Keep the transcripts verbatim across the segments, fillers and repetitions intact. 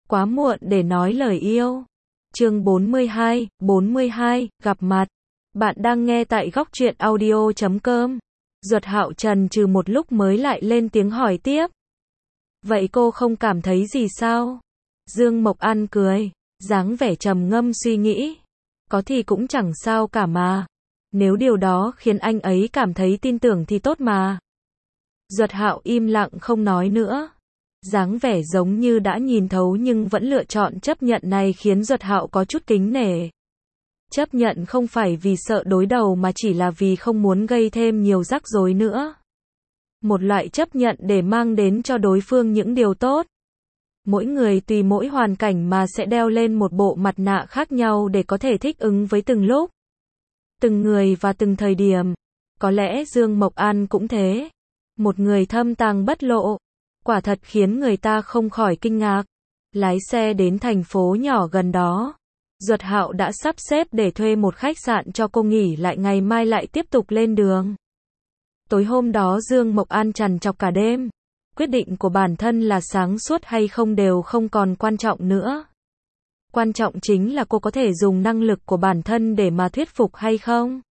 quá muộn để nói lời yêu. Chương bốn mươi hai, bốn mươi hai, gặp mặt. Bạn đang nghe tại góc truyện audio chấm com. Duật Hạo trần trừ một lúc mới lại lên tiếng hỏi tiếp. Vậy cô không cảm thấy gì sao? Dương Mộc An cười, dáng vẻ trầm ngâm suy nghĩ. Có thì cũng chẳng sao cả mà. Nếu điều đó khiến anh ấy cảm thấy tin tưởng thì tốt mà. Duật Hạo im lặng không nói nữa. Dáng vẻ giống như đã nhìn thấu nhưng vẫn lựa chọn chấp nhận này khiến Duật Hạo có chút kính nể. Chấp nhận không phải vì sợ đối đầu mà chỉ là vì không muốn gây thêm nhiều rắc rối nữa. Một loại chấp nhận để mang đến cho đối phương những điều tốt. Mỗi người tùy mỗi hoàn cảnh mà sẽ đeo lên một bộ mặt nạ khác nhau để có thể thích ứng với từng lúc, từng người và từng thời điểm. Có lẽ Dương Mộc An cũng thế. Một người thâm tàng bất lộ. Quả thật khiến người ta không khỏi kinh ngạc. Lái xe đến thành phố nhỏ gần đó. Duật Hạo đã sắp xếp để thuê một khách sạn cho cô nghỉ lại, ngày mai lại tiếp tục lên đường. Tối hôm đó Dương Mộc An trằn trọc cả đêm. Quyết định của bản thân là sáng suốt hay không đều không còn quan trọng nữa. Quan trọng chính là cô có thể dùng năng lực của bản thân để mà thuyết phục hay không.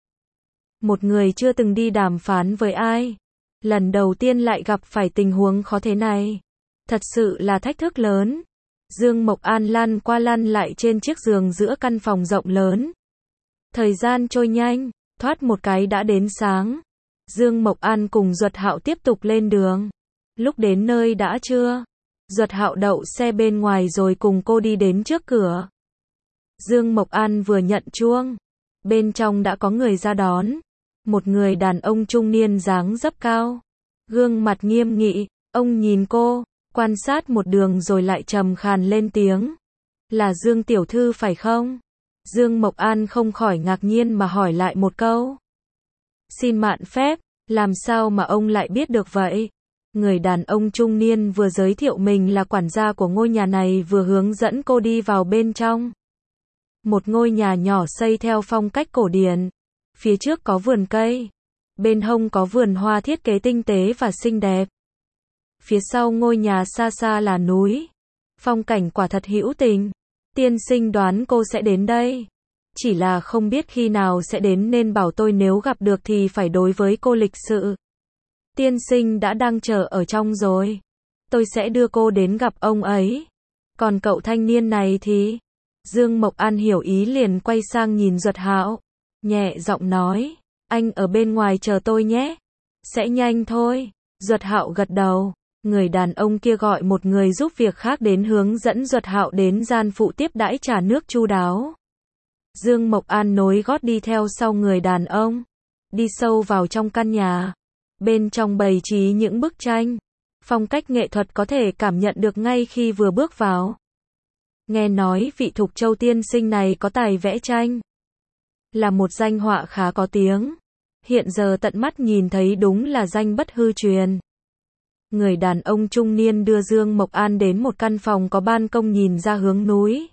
Một người chưa từng đi đàm phán với ai, lần đầu tiên lại gặp phải tình huống khó thế này. Thật sự là thách thức lớn. Dương Mộc An lăn qua lăn lại trên chiếc giường giữa căn phòng rộng lớn. Thời gian trôi nhanh, thoát một cái đã đến sáng. Dương Mộc An cùng Duật Hạo tiếp tục lên đường. Lúc đến nơi đã trưa. Duật Hạo đậu xe bên ngoài rồi cùng cô đi đến trước cửa. Dương Mộc An vừa nhận chuông, bên trong đã có người ra đón. Một người đàn ông trung niên dáng dấp cao, gương mặt nghiêm nghị. Ông nhìn cô, quan sát một đường rồi lại trầm khàn lên tiếng. Là Dương tiểu thư phải không? Dương Mộc An không khỏi ngạc nhiên mà hỏi lại một câu. Xin mạn phép, làm sao mà ông lại biết được vậy? Người đàn ông trung niên vừa giới thiệu mình là quản gia của ngôi nhà này vừa hướng dẫn cô đi vào bên trong. Một ngôi nhà nhỏ xây theo phong cách cổ điển. Phía trước có vườn cây. Bên hông có vườn hoa thiết kế tinh tế và xinh đẹp. Phía sau ngôi nhà xa xa là núi. Phong cảnh quả thật hữu tình. Tiên sinh đoán cô sẽ đến đây. Chỉ là không biết khi nào sẽ đến nên bảo tôi nếu gặp được thì phải đối với cô lịch sự. Tiên sinh đã đang chờ ở trong rồi. Tôi sẽ đưa cô đến gặp ông ấy. Còn cậu thanh niên này thì... Dương Mộc An hiểu ý liền quay sang nhìn Duật Hạo. Nhẹ giọng nói. Anh ở bên ngoài chờ tôi nhé. Sẽ nhanh thôi. Duật Hạo gật đầu. Người đàn ông kia gọi một người giúp việc khác đến hướng dẫn Duật Hạo đến gian phụ tiếp đãi trà nước chu đáo. Dương Mộc An nối gót đi theo sau người đàn ông. Đi sâu vào trong căn nhà. Bên trong bày trí những bức tranh. Phong cách nghệ thuật có thể cảm nhận được ngay khi vừa bước vào. Nghe nói vị Thục Châu tiên sinh này có tài vẽ tranh. Là một danh họa khá có tiếng. Hiện giờ tận mắt nhìn thấy đúng là danh bất hư truyền. Người đàn ông trung niên đưa Dương Mộc An đến một căn phòng có ban công nhìn ra hướng núi.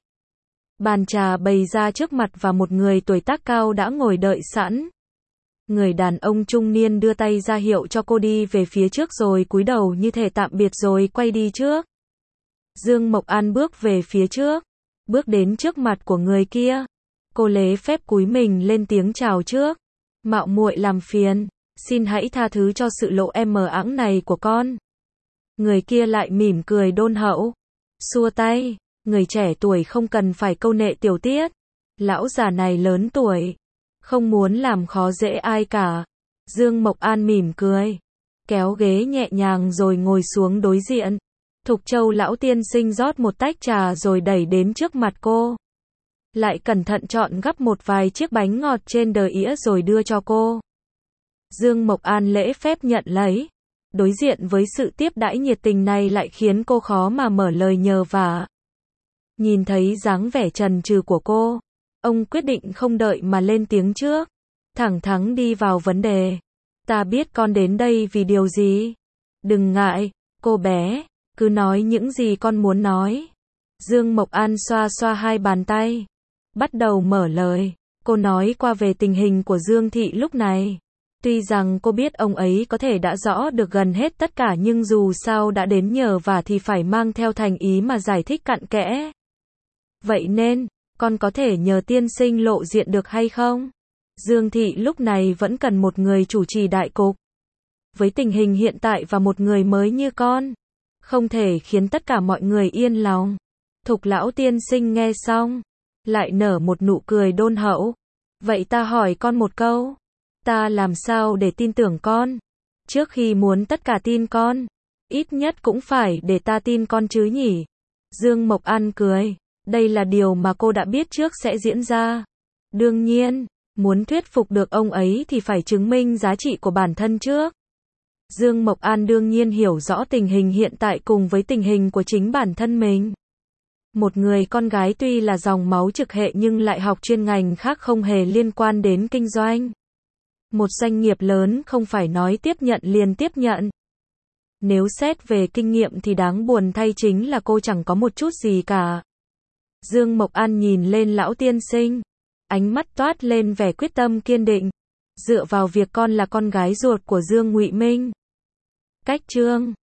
Bàn trà bày ra trước mặt và một người tuổi tác cao đã ngồi đợi sẵn. Người đàn ông trung niên đưa tay ra hiệu cho cô đi về phía trước rồi cúi đầu như thể tạm biệt rồi quay đi trước. Dương Mộc An bước về phía trước, bước đến trước mặt của người kia. Cô lễ phép cúi mình lên tiếng chào trước. Mạo muội làm phiền, xin hãy tha thứ cho sự lộ em mờ ẵng này của con. Người kia lại mỉm cười đôn hậu, xua tay. Người trẻ tuổi không cần phải câu nệ tiểu tiết. Lão già này lớn tuổi, không muốn làm khó dễ ai cả. Dương Mộc An mỉm cười, kéo ghế nhẹ nhàng rồi ngồi xuống đối diện. Thục Châu lão tiên sinh rót một tách trà rồi đẩy đến trước mặt cô. Lại cẩn thận chọn gắp một vài chiếc bánh ngọt trên đờ ĩa rồi đưa cho cô. Dương Mộc An lễ phép nhận lấy. Đối diện với sự tiếp đãi nhiệt tình này lại khiến cô khó mà mở lời nhờ vả. Nhìn thấy dáng vẻ chần chừ của cô, ông quyết định không đợi mà lên tiếng trước. Thẳng thắn đi vào vấn đề. Ta biết con đến đây vì điều gì. Đừng ngại, cô bé, cứ nói những gì con muốn nói. Dương Mộc An xoa xoa hai bàn tay. Bắt đầu mở lời. Cô nói qua về tình hình của Dương Thị lúc này. Tuy rằng cô biết ông ấy có thể đã rõ được gần hết tất cả nhưng dù sao đã đến nhờ vả thì phải mang theo thành ý mà giải thích cặn kẽ. Vậy nên, con có thể nhờ tiên sinh lộ diện được hay không? Dương Thị lúc này vẫn cần một người chủ trì đại cục. Với tình hình hiện tại và một người mới như con, không thể khiến tất cả mọi người yên lòng. Thục lão tiên sinh nghe xong, lại nở một nụ cười đôn hậu. Vậy ta hỏi con một câu, ta làm sao để tin tưởng con? Trước khi muốn tất cả tin con, ít nhất cũng phải để ta tin con chứ nhỉ? Dương Mộc An cười, đây là điều mà cô đã biết trước sẽ diễn ra. Đương nhiên, muốn thuyết phục được ông ấy thì phải chứng minh giá trị của bản thân trước. Dương Mộc An đương nhiên hiểu rõ tình hình hiện tại cùng với tình hình của chính bản thân mình. Một người con gái tuy là dòng máu trực hệ nhưng lại học chuyên ngành khác không hề liên quan đến kinh doanh. Một doanh nghiệp lớn không phải nói tiếp nhận liền tiếp nhận. Nếu xét về kinh nghiệm thì đáng buồn thay chính là cô chẳng có một chút gì cả. Dương Mộc An nhìn lên lão tiên sinh, ánh mắt toát lên vẻ quyết tâm kiên định, dựa vào việc con là con gái ruột của Dương Ngụy Minh. Cách chương